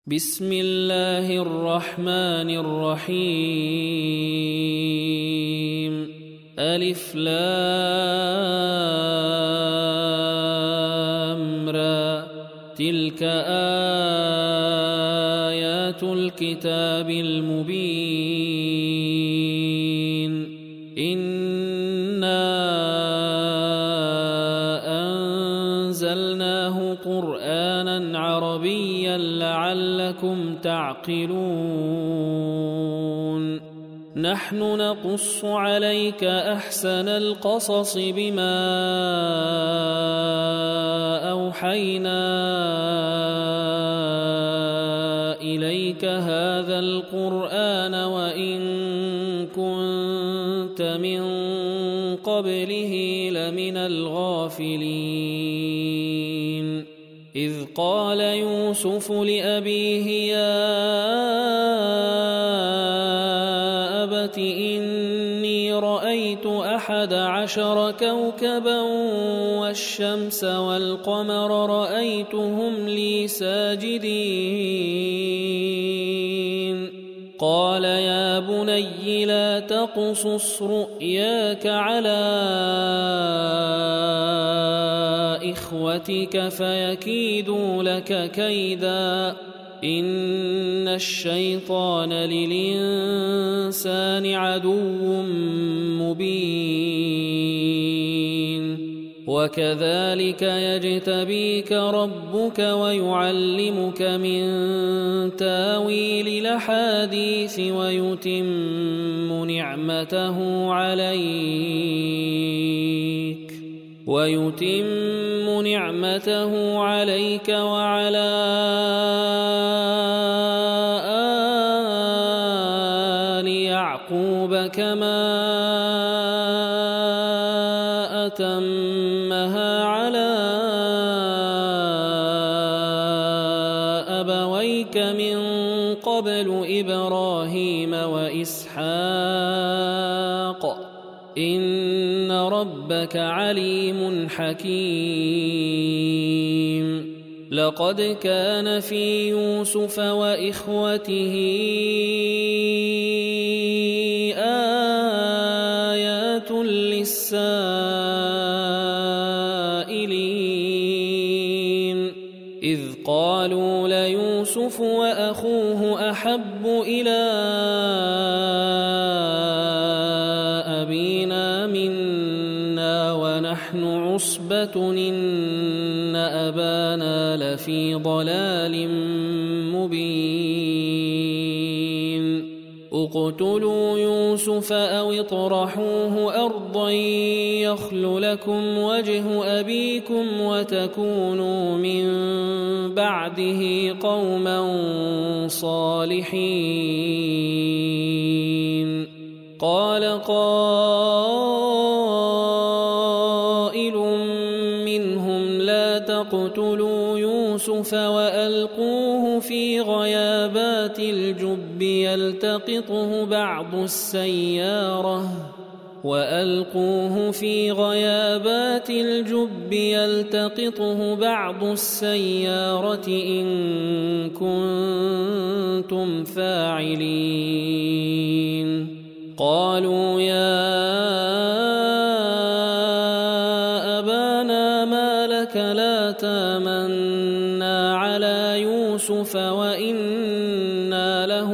بسم الله الرحمن الرحيم ألف لام را تلك آيات الكتاب المبين إنا أنزلناه قرآنا عربيا لعلكم تعقلون نحن نقص عليك أحسن القصص بما أوحينا إليك هذا القرآن وإن كنت من قبله لمن الغافلين إذ قال يوسف لأبيه يا أبت إني رأيت 11 كوكبا والشمس والقمر رأيتهم لي ساجدين قال يا بني لا تقصص رؤياك على إخوتك فيكيدوا لك كيدا إن الشيطان للإنسان عدو مبين وكذلك يجتبيك ربك ويعلمك من تاويل الأحاديث ويتم نعمته عليك وعلى آل يعقوب كما أتمها على أبويك من قبل إبراهيم وإسحاق إن ربك عليم حكيم لقد كان في يوسف وإخوته آيات للسائلين إذ قالوا ليوسف وأخوه أحب إلى أبينا منا ونحن عصبة إن أبانا لفي ضلال مبين اقتلوا يوسف أو اطرحوه أرضا يخل لكم وجه أبيكم وتكونوا من بعده قوما صالحين قال قائل منهم لا تقتلوا يوسف وألقوه في غيابات الجب يلتقطه بعض السيارة إن كنتم فاعلين قالوا يا أبانا ما لك لا تامنا على يوسف وإنا له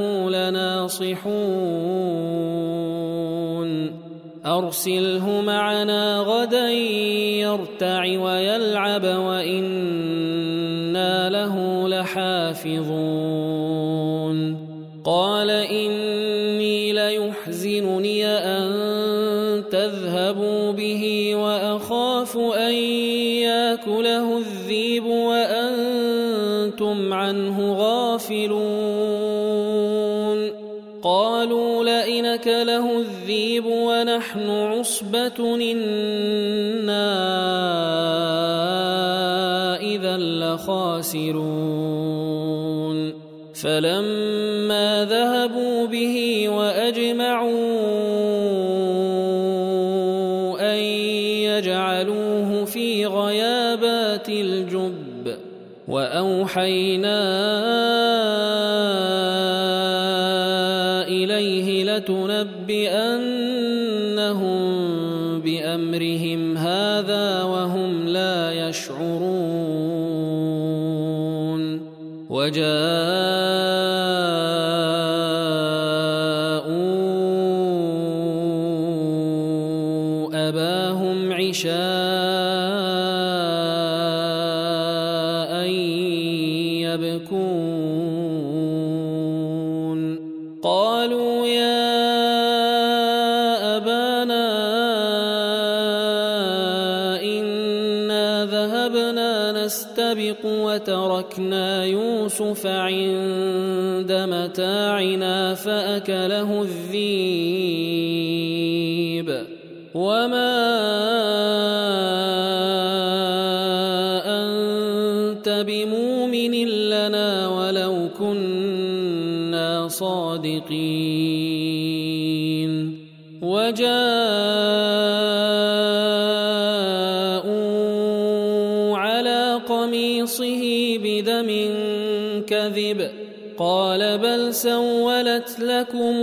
لناصحون أرسله معنا غدا يرتع ويلعب وإنا له لحافظون قال إني ليحزنني أن تذهبوا به وأخاف أن يأكله الذئب وأنتم عنه غافلون قالوا لئن أكله الذئب ونحن عصبة إنا إذا لخاسرون فلما ذهبوا به وأجمعوا أن يجعلوه في غيابات الجب وأوحينا وأوحينا إليه لتنبئنهم بأمرهم هذا وهم لا يشعرون وجاءوا أباهم عشاء يبكون قالوا يا أبانا إنا ذهبنا نستبق وتركنا يوسف عند متاعنا فأكله الذئب وما أنت بمؤمن لنا ولو كنا صادقين وجاءوا على قميصه بدم كذب قال بل سولت لكم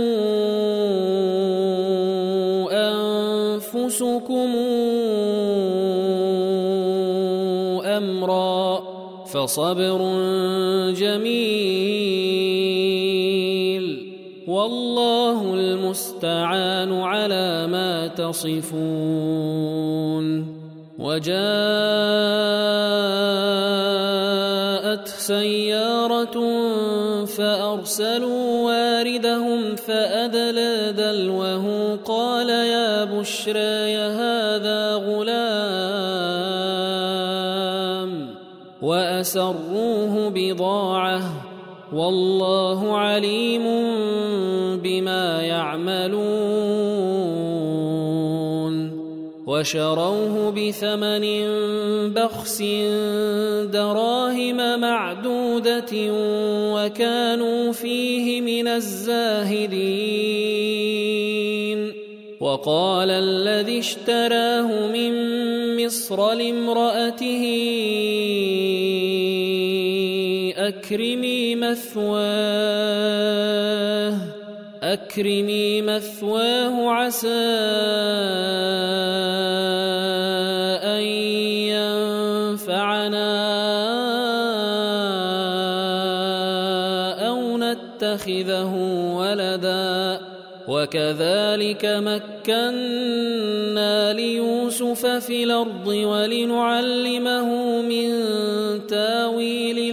أنفسكم أمرا فصبر جميل والله المستعان على ما تصفون وجاءت سيارة فأرسلوا واردهم فأدلى دلوه قال يا بشرى هذا غلام وأسروه بضاعة والله عليم بما يعملون وشروه بثمن بخس دراهم معدودة وكانوا فيه من الزاهدين وقال الذي اشتراه من مصر لامرأته أكرمي مثواه عسى أن ينفعنا أو نتخذه ولدا وكذلك مكنا ليوسف في الأرض ولنعلمه من تاويل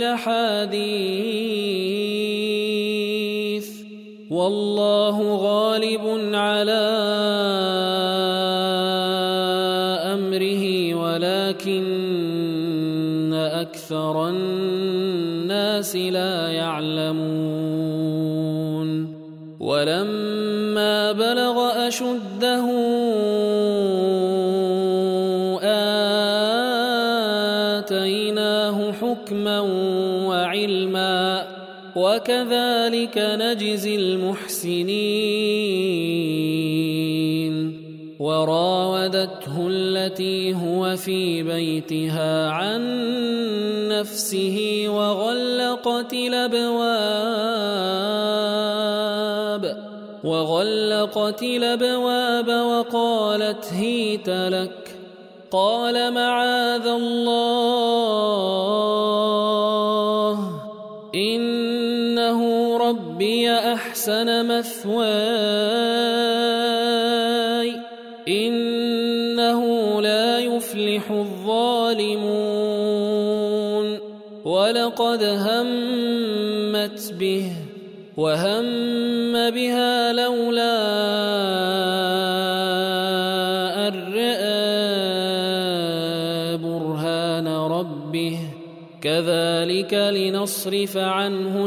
الأحاديث والله غالب على أمره ولكن أكثر الناس لا يعلمون ولما بلغ أشده آتيناه حكما وعلما وكذلك نجزي المحسنين وراودته التي هو في بيتها عن نفسه وغلقت الأبواب وقالت هيت لك قال معاذ الله إنه ربي أحسن مثواي إنه لا يفلح الظالمون ولقد همت به وهم بها لولا أن رأى برهان ربه كذلك لنصرف عنه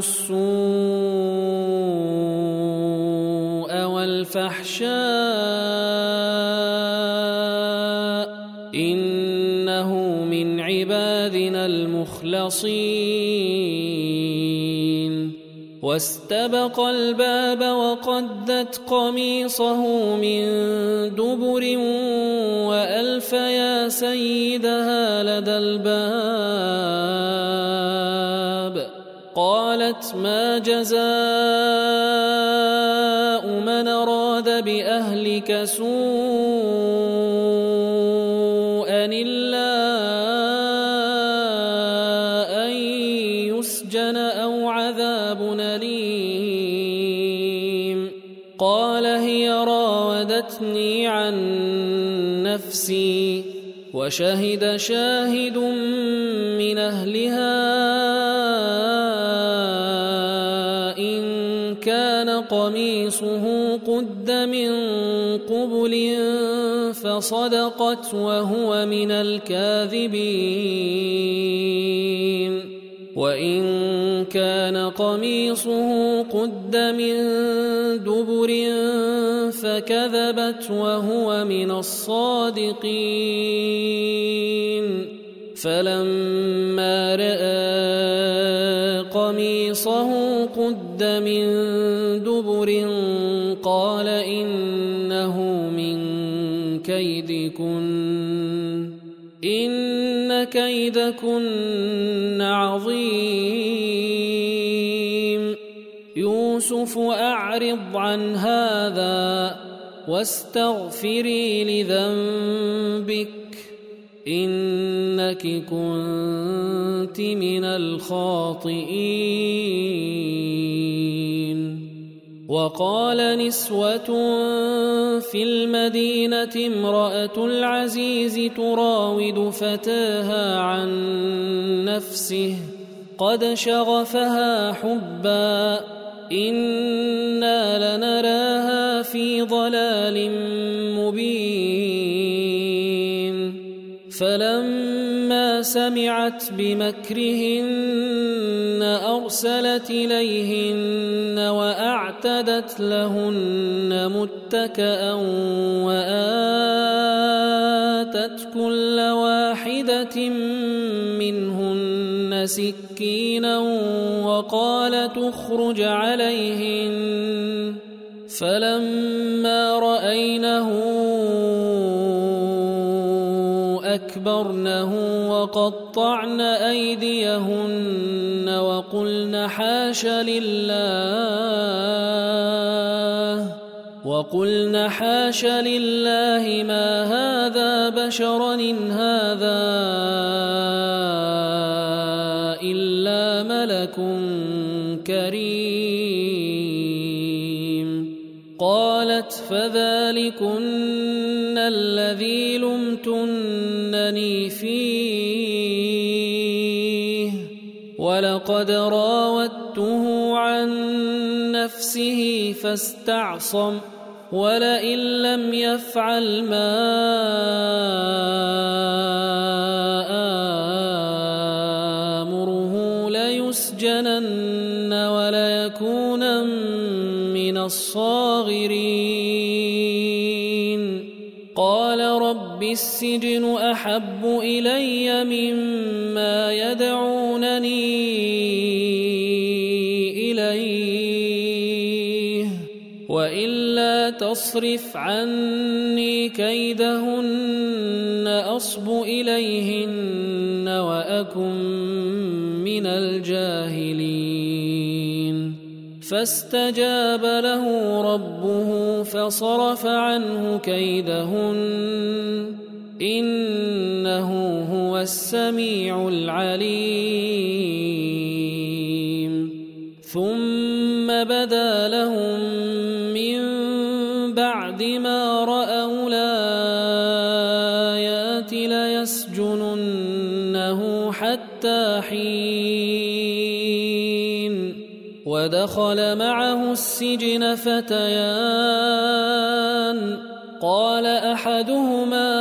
السوء والفحشاء إنه من عبادنا المخلصين واستبق الباب وقدت قميصه من دبر وألف يا سيدها لدى الباب قالت ما جزاء من أراد بأهلك سوءا إلا أن يسجن أو عذاب أليم قال هي راودتني عن نفسي وشهد شاهد من أهلها إن كان قميصه قد من قبل فصدقت وهو من الكاذبين وإن كان قميصه قد من دبر فكذبت وهو من الصادقين فلما رأى قميصه قد من دبر قال إنه من كيدكن إن كيدكن عظيم يوسف أعرض عن هذا واستغفري لذنبك إنك كنت من الخاطئين وقال نسوة في المدينة امرأة العزيز تراود فتاها عن نفسه قد شغفها حبا إنا لنراها في ضلال مبين فلما سمعت بمكرهن أرسلت إليهن وأعتدت لهن متكأ وآتت كل واحدة منهن سكينا وقالت اخرج عليهن فلما رأينه أكبرنه وقطعن أيديهن وقلن حاش لله ما هذا بشرا إن هذا إلا ملك كريم قالت فذلكن الذي لمتنني فيه ولقد راودته عن نفسه فاستعصم ولئن لم يفعل ما آمره ليسجنن وليكونن من الصاغرين قال رب السجن أحب إلي مما يدعونني إليه وإلا تصرف عني كيدهن أصب إليهن وأكن من الجاهلين فاستجاب له ربه فصرف عنه كيدهن إنه هو السميع العليم ثم بدا لهم من بعد ما رأوا الآيات ليسجننه حتى حين ودخل معه السجن فتيان قال أحدهما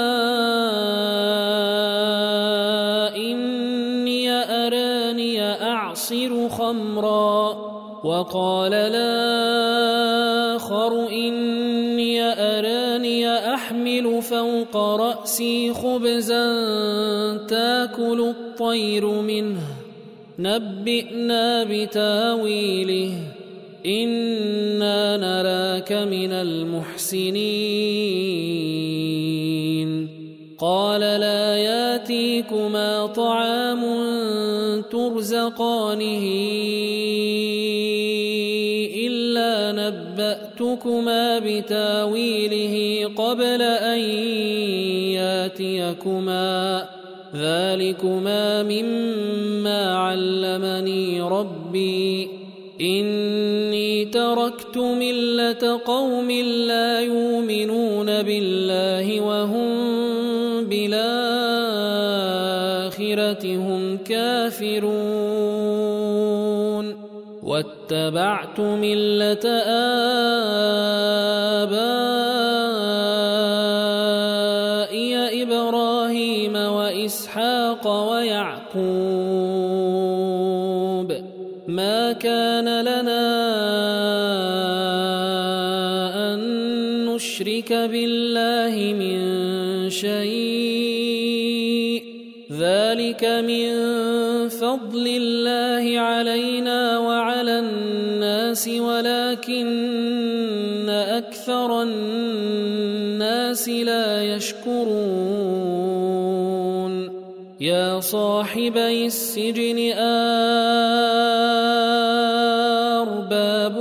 إني أراني أعصر خمرا وقال الآخر إني أراني أحمل فوق رأسي خبزا تاكل الطير منه نبئنا بتاويله إنا نراك من المحسنين قال لا ياتيكما طعام ترزقانه إلا نبأتكما بتاويله قبل أن ياتيكما ذلكما مما علمني ربي إني تركت ملة قوم لا يؤمنون بالله وهم بالآخرة هم كافرون واتبعت ملة آبائي إبراهيم وإسحاق ويعقوب ما كان لنا أن نشرك بالله من شيء ذلك من فضل الله علينا وعلى الناس ولكن أكثر الناس لا يشكرون يا صاحبي السجن أرباب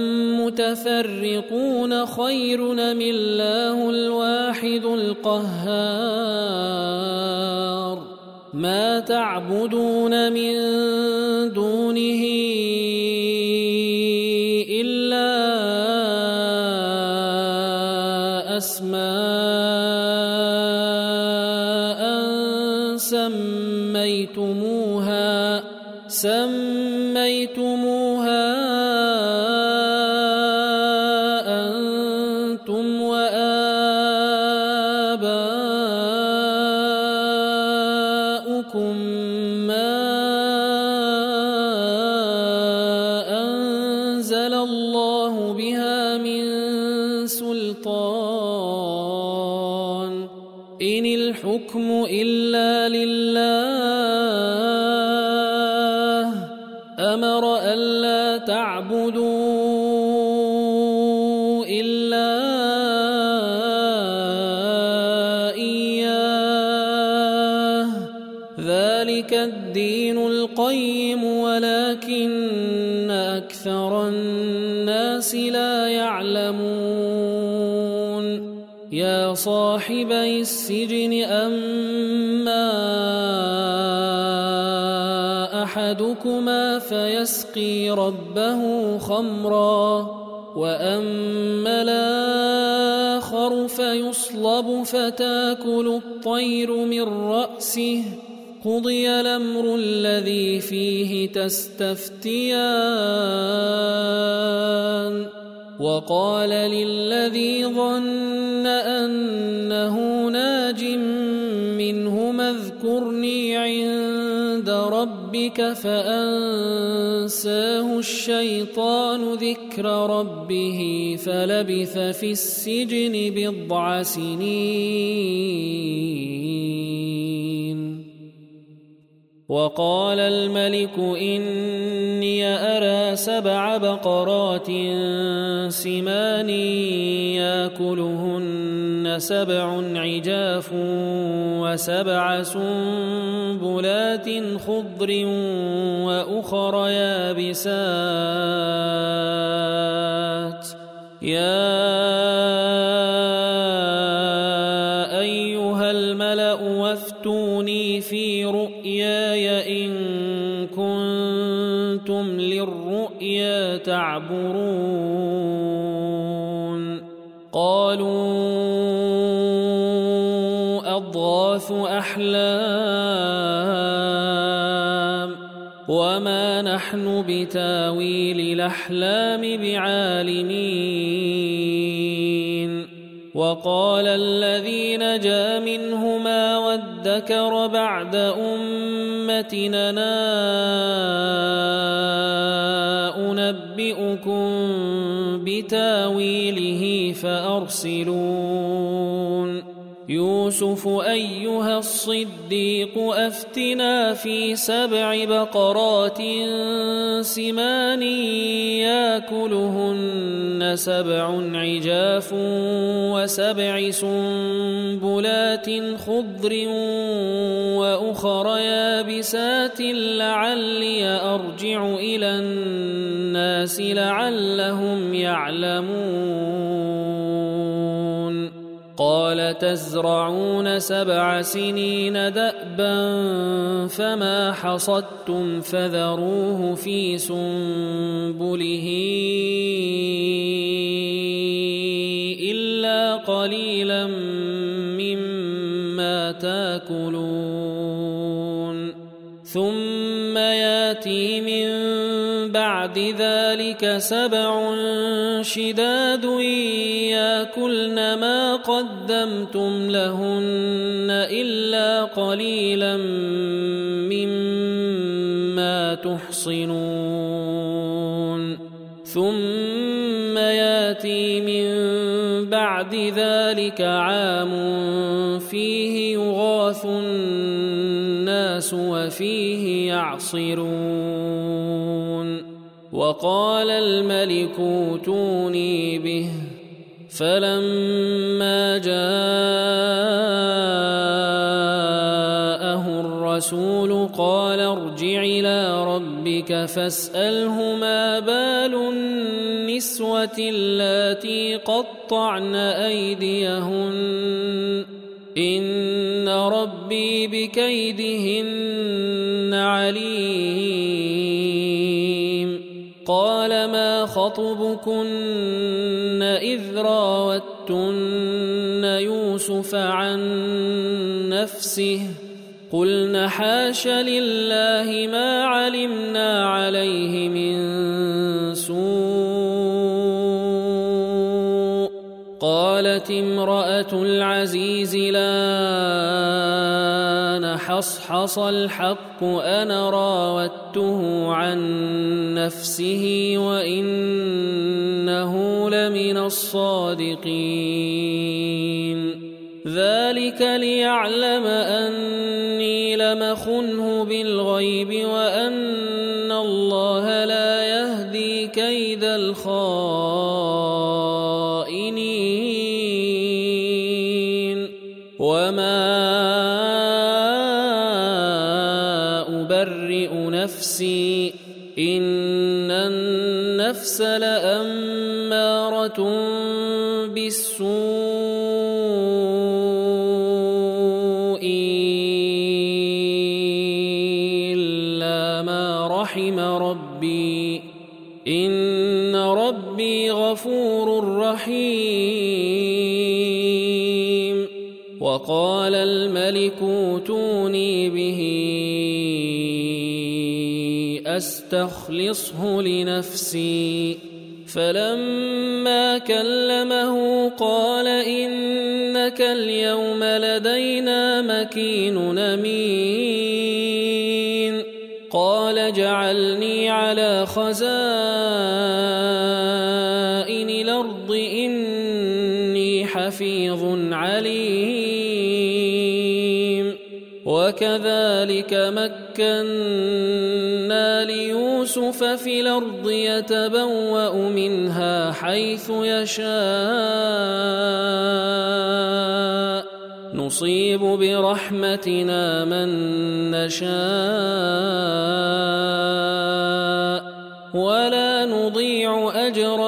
متفرقون خير أم الله الواحد القهار ما تعبدون من دونه إلا أسماء سميتموها أنتم وآباؤكم ما أنزل الله بها من سلطان إن الحكم إلا لله أمر ألا تعبدوا إلا إياه ذلك الدين القيم ولكن أكثر الناس لا يعلمون يا صاحبي السجن أما أحدكما فيسقي ربه خمرا وأما الآخر فيصلب فتاكل الطير من رأسه قضي الأمر الذي فيه تستفتيان وقال للذي ظن أنه ناج منهما اذكرني عند ربك فأنساه الشيطان ذكر ربه فلبث في السجن بضع سنين وقال الملك إني أرى 7 بقرات سمان يأكلهن 7 عجاف و7 سنبلات خضر وأخر يابسات يا أيها الملأ وافتوني في رؤياي إن كنتم للرؤيا تعبرون قالوا أضغاث أحلام وما نحن بتاويل الأحلام بعالمين وقال الذي نجا منهما وادكر بعد أمتنا أنبئكم بتاويله فأرسلون يوسف أيها الصديق أفتنا في 7 بقرات سمان يأكلهن 7 عجاف و7 سنبلات خضر وأخر يابسات لعلي أرجع إلى الناس لعلهم يعلمون قال تزرعون 7 سنين دأبا فما حصدتم فذروه في سنبله إلا قليلا مما تأكلون ثم يأتي من بعد ذلك 7 شداد يأكلن ما قدمتم لهن إلا قليلا مما تحصنون ثم يأتي من بعد ذلك عام فيه يغاث الناس وفيه يعصرون وقال الملك ائتوني به فلما جاءه الرسول قال ارجع إلى ربك فاسأله ما بال النسوة اللاتي قطعن أيديهن إن ربي بكيدهن عليم قال ما خطبكن إذ راوتن يوسف عن نفسه قلن حاش لله ما علمنا عليه من سوء قالت امرأة العزيز الآن حصحص الحق أنا راودته عن نفسه وإنه لمن الصادقين ذلك ليعلم أني لمخنه بالغيب وأن الله لا يهدي كيد الخائنين وما أبرئ نفسي إن النفس لأمارة بالسوء إلا ما رحم ربي إن ربي غفور رحيم وقال الملك ائتوني به أستخلصه لنفسي فلما كلمه قال إنك اليوم لدينا مكين أمين قال اجعلني على خزائن الأرض إني حفيظ عليم وكذلك مكنا ليوسف في الأرض يتبوأ منها حيث يشاء نصيب برحمتنا من نشاء ولا نضيع أجر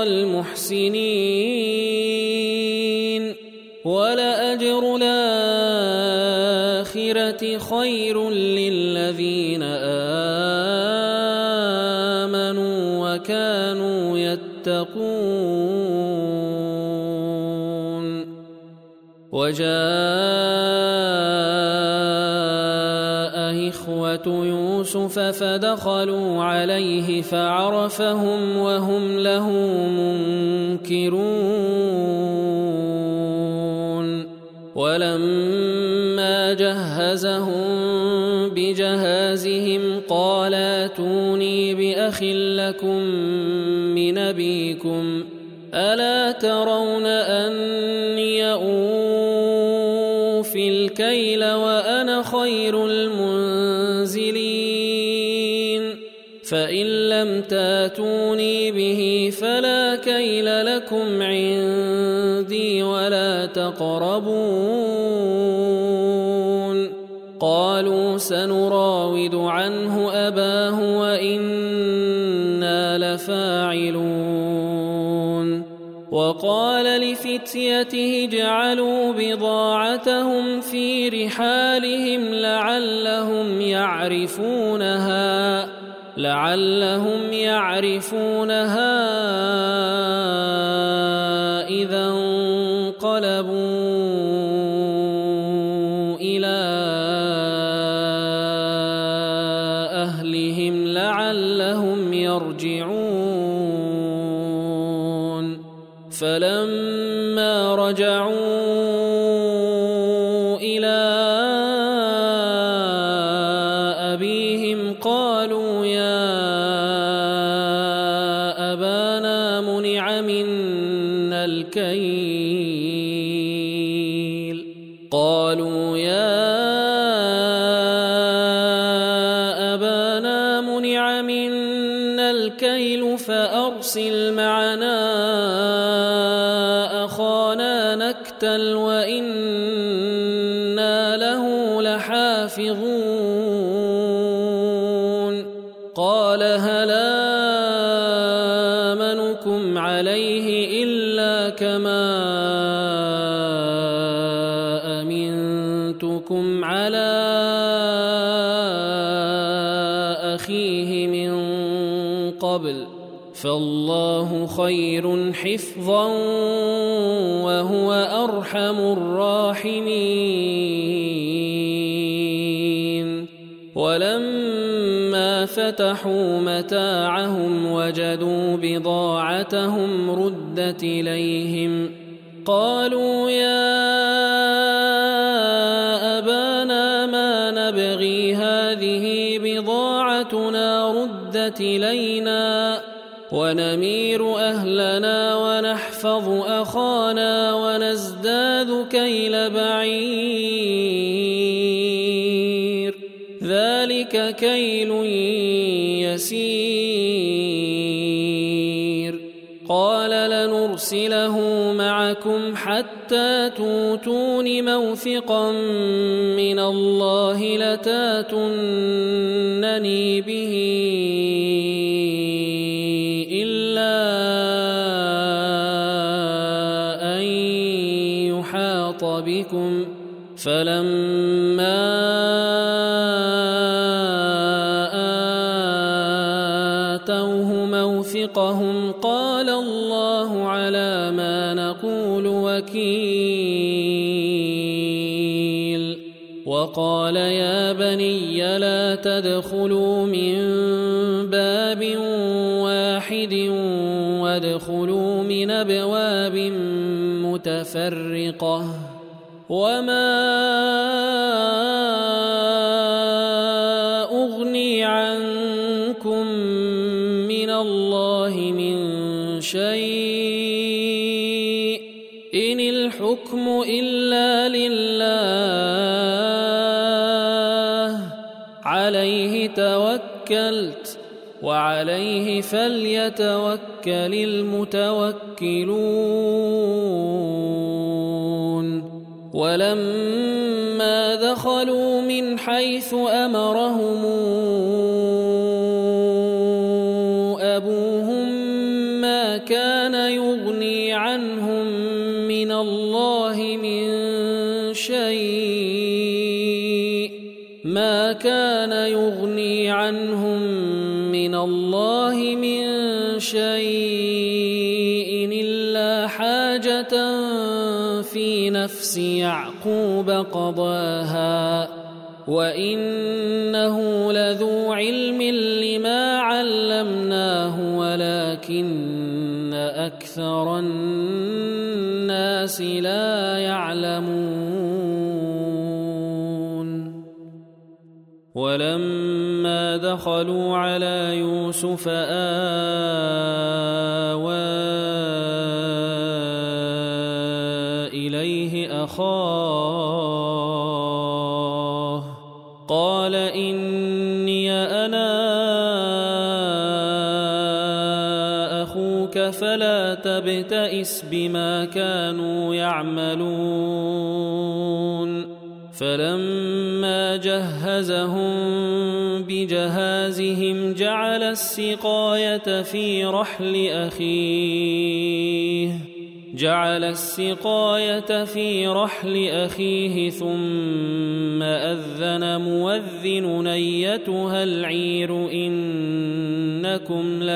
المحسنين ولأجر الآخرة خير للذين آمنوا وكانوا يتقون وجاء إخوة يوسف فدخلوا عليه فعرفهم وهم له منكرون ولما جهزهم بجهازهم قال ائتوني بأخ لكم من أبيكم ألا ترون أني أوفي الكيل وأنا خير المنزلين فإن لم تاتوني به فلا كيل لكم عندي ولا تقربون قالوا سنراود عنه أباه وإنا لفاعلون وقال لفتيته اجعلوا بضاعتهم في رحالهم لعلهم يعرفونها إذا انقلبوا إلى أهلهم لعلهم يرجعون فلما رجعوا إلى أبيهم قالوا يا أبانا منع منا الكيل فأرسل معنا أخانا نكتل وإنا له لحافظون قال هل آمنكم عليه إلا كما أمنتكم على أخيه من قبل فالله خير حفظا وهو أرحم الراحمين ولما فتحوا متاعهم وجدوا بضاعتهم ردت إليهم قالوا يا أبانا ما نبغي هذه بضاعتنا ردت إلينا ونمير أهلنا ونحفظ أخانا ونزداد كيل بعير ذلك كيل يسير قال لنرسله معكم حتى توتون موثقا من الله لتاتونني به إلا أن يحاط بكم فلما آتوه موثقهم قال الله على ما نقول وكيل وقال يا بني لا تدخلوا من باب واحد وادخلوا من أبواب متفرقة وما أغني عنكم من الله من شيء إن الحكم إلا لله عليه توكلت وعليه فليتوكل المتوكلون ولما دخلوا من حيث أمرهم أبوهم ما كان يغني عنهم من الله من شيء إلا حاجة في نفس يعقوب قضاها وإنه لذو علم لما علمناه ولكن أكثر الناس لا يعلمون ولما دخلوا على يوسف آوى إليه أخاه أخوك فلا تبتئس بما كانوا يعملون فلما جهزهم بجهازهم جعل السقاية في رحل أخيه ثم أذن مؤذن أيتها العير إنكم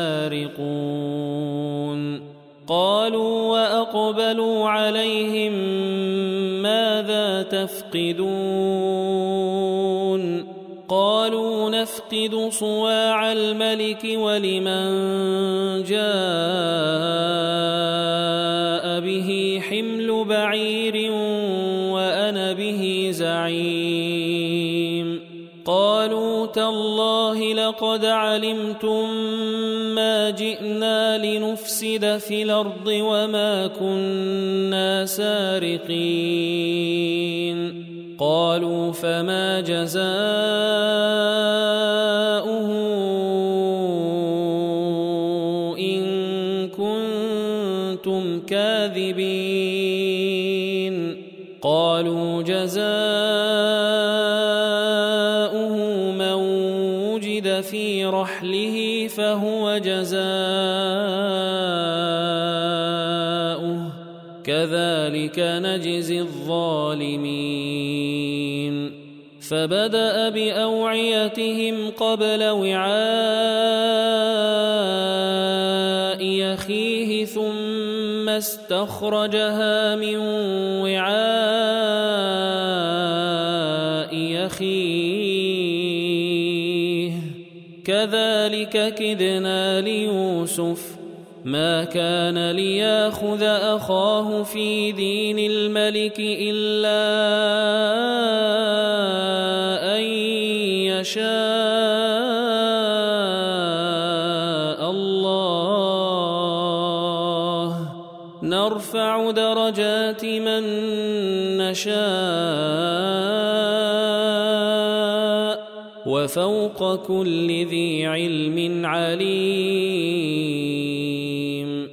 لسارقون قالوا وأقبلوا عليهم ماذا تفقدون قالوا نفقد صواع الملك ولمن جاء به حمل بعير وأنا به زعيم قالوا تالله لقد علمتم ما جئنا لنفسد في الأرض وما كنا سارقين قالوا فما جزاؤه إن كنتم كاذبين قالوا جزاؤه من وجد في رحله فهو جزاؤه كذلك نجزي الظالمين فبدأ بأوعيتهم قبل وعاء أخيه ثم استخرجها من وعاء أخيه كذلك كدنا ليوسف ما كان ليأخذ أخاه في دين الملك إلا أن يشاء الله نرفع درجات من نشاء وفوق كل ذي علم عليم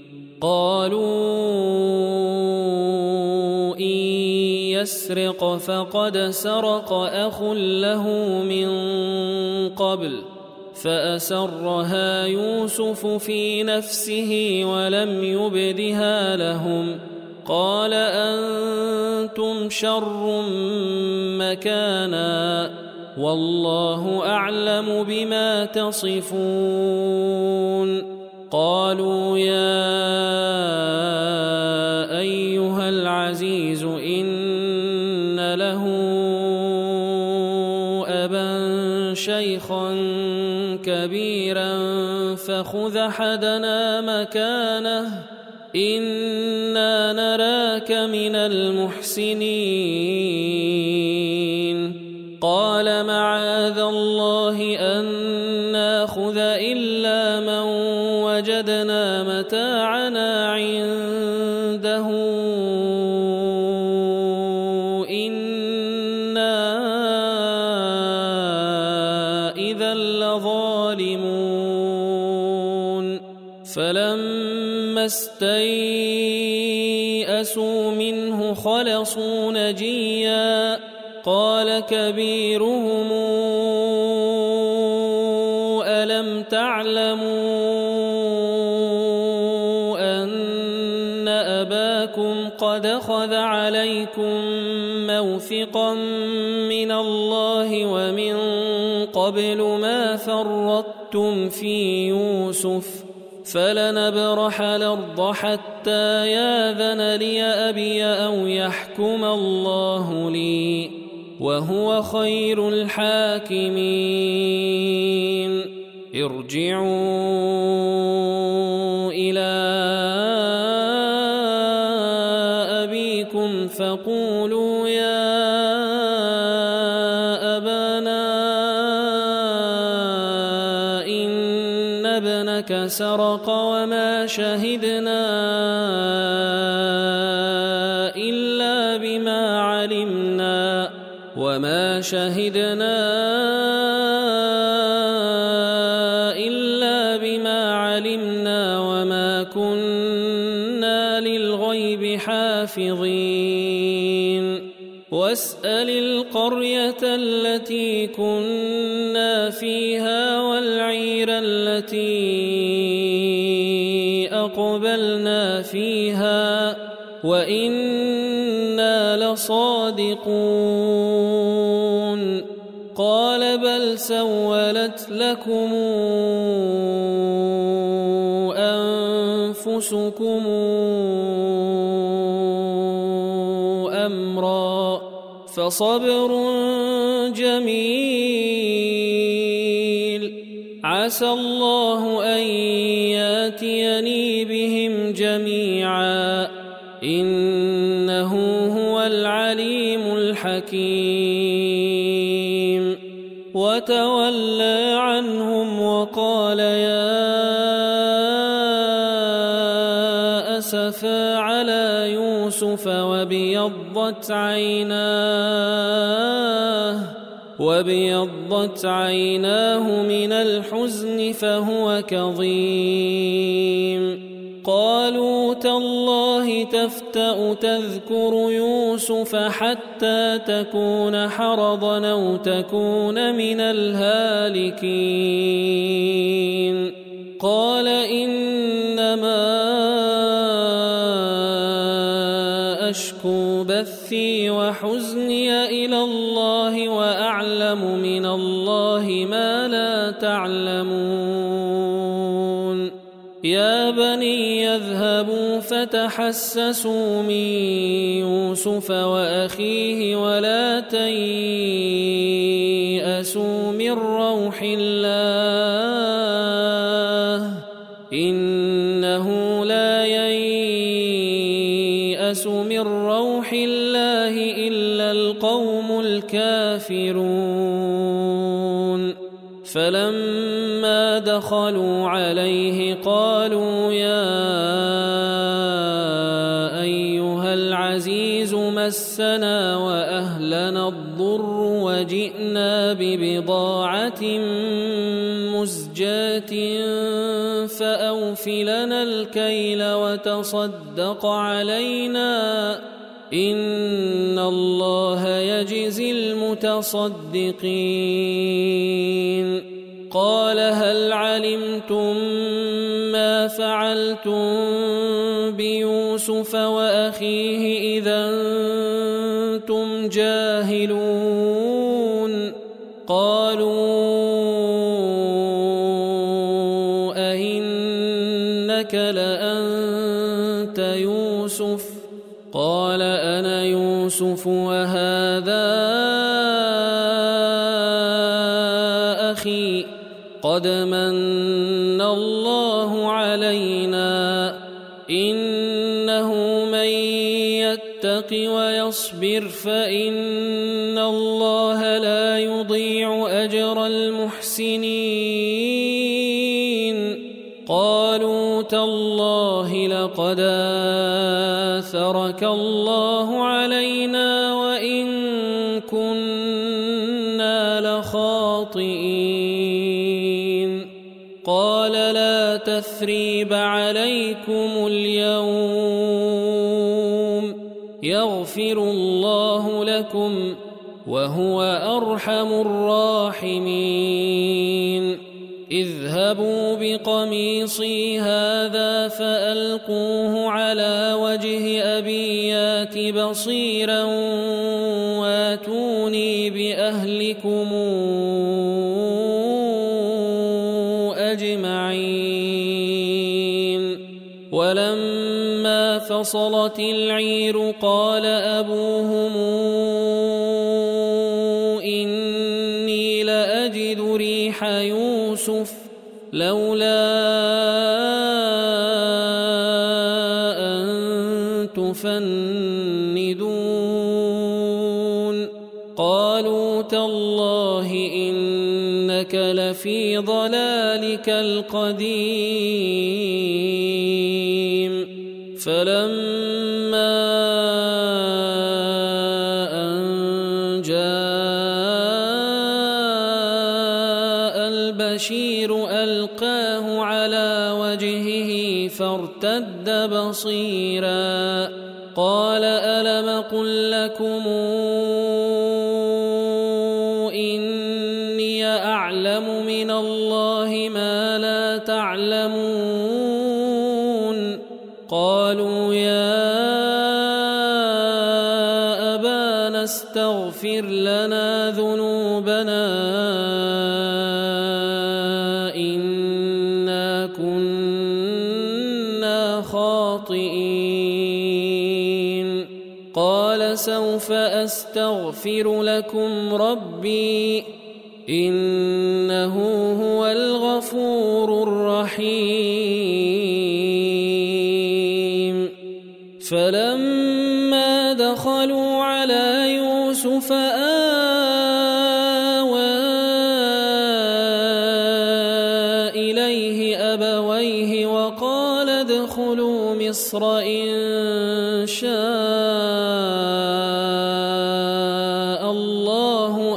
قالوا إن يسرق فقد سرق أخ له من قبل فأسرها يوسف في نفسه ولم يبدها لهم قال أنتم شر مكانا والله أعلم بما تصفون قالوا يا أيها العزيز إن له أبا شيخا كبيرا فخذ أحدنا مكانه إنا نراك من المحسنين قال معاذ الله أن ناخذ إلا من وجدنا متاعنا عنده إنا إذا لظالمون فلما استيئسوا منه خلصوا نجيا قال كبيرهم ألم تعلموا أن أباكم قد أخذ عليكم موثقا من الله ومن قبل ما فرطتم في يوسف فلنبرح الأرض حتى ياذن لي أبي أو يحكم الله لي وهو خير الحاكمين ارجعوا إلى أبيكم فقولوا يا أبانا إن ابنك سرق وما شهدنا إلا بما علمنا علينا وما كنا للغيب حافظين واسأل القرية التي كنا فيها والعير التي أقبلنا فيها وإنا لصادقون قال بل سولت لكم أنفسكم أمرا فصبر جميل عسى الله أن ياتيني بهم جميعا إنه هو العليم الحكيم وتولى عنهم وقال يا أسفا على يوسف وابيضت عيناه من الحزن فهو كظيم قالوا تالله تفتأ تذكر يوسف حتى تكون حرضا أو تكون من الهالكين قال إنما أشكو بثي وحزني إلى الله وأعلم من الله ما لا تعلمون يا بني يذهبوا فتحسسوا من يوسف وأخيه ولا تيأسوا من روح الله إنه لا ييأس من روح الله إلا القوم الكافرون فلما دخلوا عليه قالوا يا أيها العزيز مسنا وأهلنا الضر وجئنا ببضاعة مزجاة فأوف لنا الكيل وتصدق علينا إن الله يجزي المتصدقين قال هل علمتم ما فعلتم بيوسف وأخيه إذا أنتم جاهلون قالوا أئنك لأنت يوسف قال أنا يوسف وهذا أخي قد من الله علينا إنه من يتق ويصبر فإن الله لا يضيع أجر المحسنين قالوا تالله لقد آثرك الله علينا وإن كنا لخاطئين قال لا تثريب عليكم اليوم يغفر الله لكم وهو أرحم الراحمين اذهبوا بقميصي هذا فألقوه على وجه أبي يات بصيرا واتوني بأهلكم أجمعين ولما فصلت العير قال أبوهم إني لأجد ريح يوسف لولا أن تفندون قالوا تالله إنك لفي ضلالك القديم فلما أن جاء البشير ألقاه على وجهه وجهه فارتد بصيرا قال ألم قل لكم إني أعلم من الله ما لا تعلمون قالوا يا أبانا استغفر لنا ذنوبنا إنا كنا خاطئين قال سوف أستغفر لكم ربي إنه هو الغفور الرحيم فلما دخلوا على يوسف آوى إليه أبويه وقال ادخلوا مصر إن شاء الله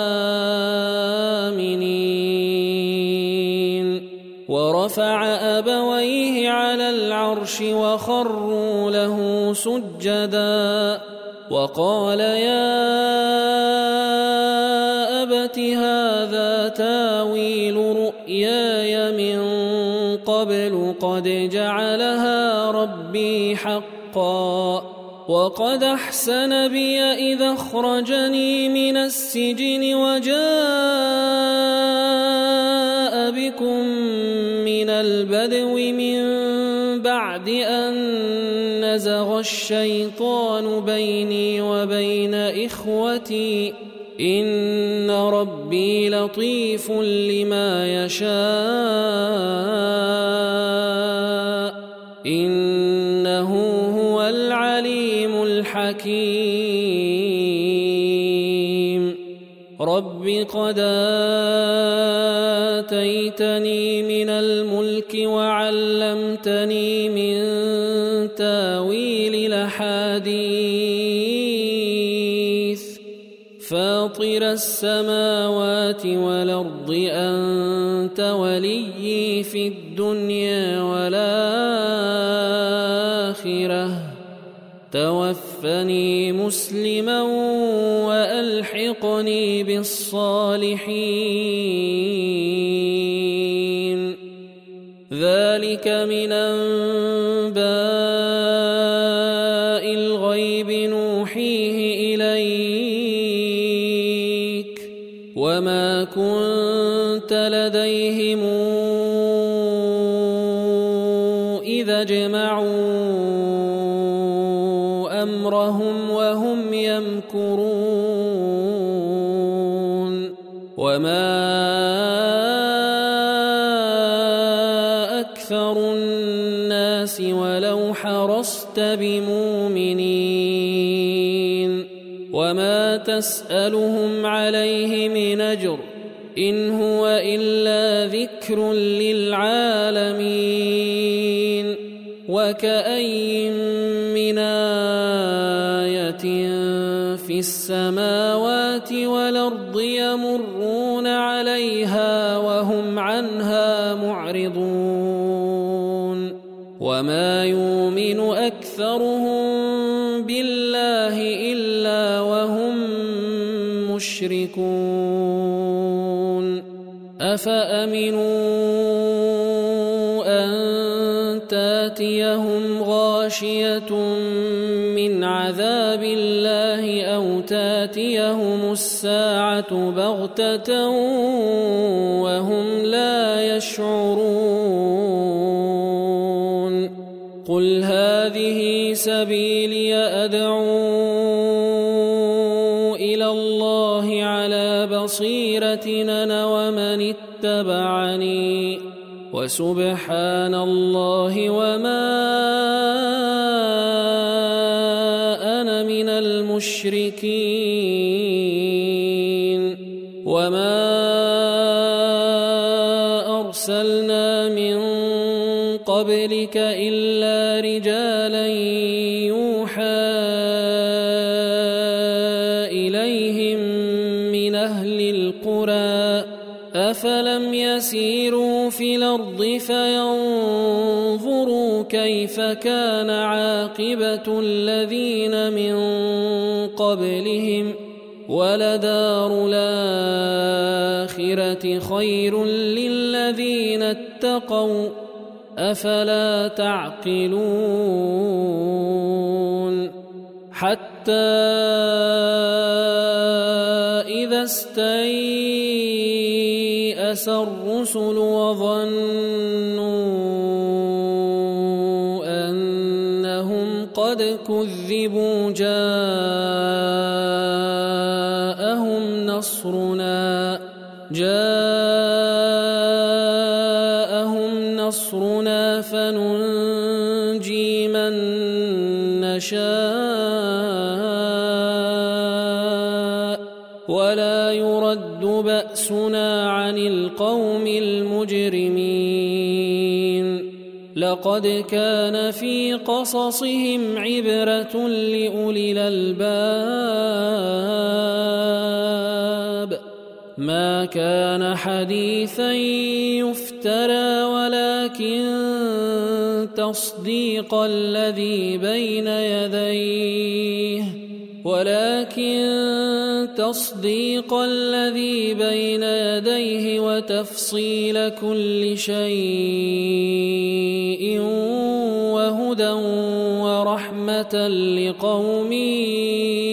آمنين ورفع أبويه على العرش وخروا له سجدا وقال يا أبت هذا تاويل رؤياي من قبل قد جعلها ربي حقا وقد أحسن بي إذا أخرجني من السجن وجاء بكم من البدو من بعد أن نزغ الشيطان بيني وبين إخوتي إن ربي لطيف لما يشاء إنه هو العليم الحكيم رب قد آتيتني من الملك وعلمتني من تاويل الأحاديث فاطر السماوات والأرض أنت وليي في الدنيا والآخرة توفني مسلما وألحقني بالصالحين ذلك من أنباء الغيب نوحيه إليك وما كنت لديهم إذا جمعوا أمرهم وهم يمكرون وما أكثر الناس ولو حرصت بمؤمنين وما تسألهم عليه من أجر إن هو إلا ذكر للعالمين وكأي من آية في السماوات والأرض يمرون عليها وهم عنها معرضون وما يؤمن أكثرهم بالله إلا وهم مشركون أفأمنوا أن تاتيهم غاشية من عذاب الله أو تاتيهم الساعة بغتة وهم لا يشعرون قل هذه سبيلي أدعو إلى الله على بصيرة أنا ومن اتبعني وسبحان الله وما أنا من المشركين وما أرسلنا من قبلك إلا رجالا يوحى إليهم من أهل القرى أفلم يسيروا في الأرض فينظروا كيف كان عاقبة الذين من قبلهم ولدار الآخرة خير للذين اتقوا أفلا تعقلون حتى إذا استيأس الرسل وظنوا أنهم قد كذبوا جاءهم نصرنا فننجي من نشاء ولا يرد بأسنا عن القوم المجرمين لقد كان في قصصهم عبرة لأولي الألباب ما كان حديثا يفترى ولكن تصديق الذي بين يديه وتفصيل كل شيء وهدى ورحمة لقوم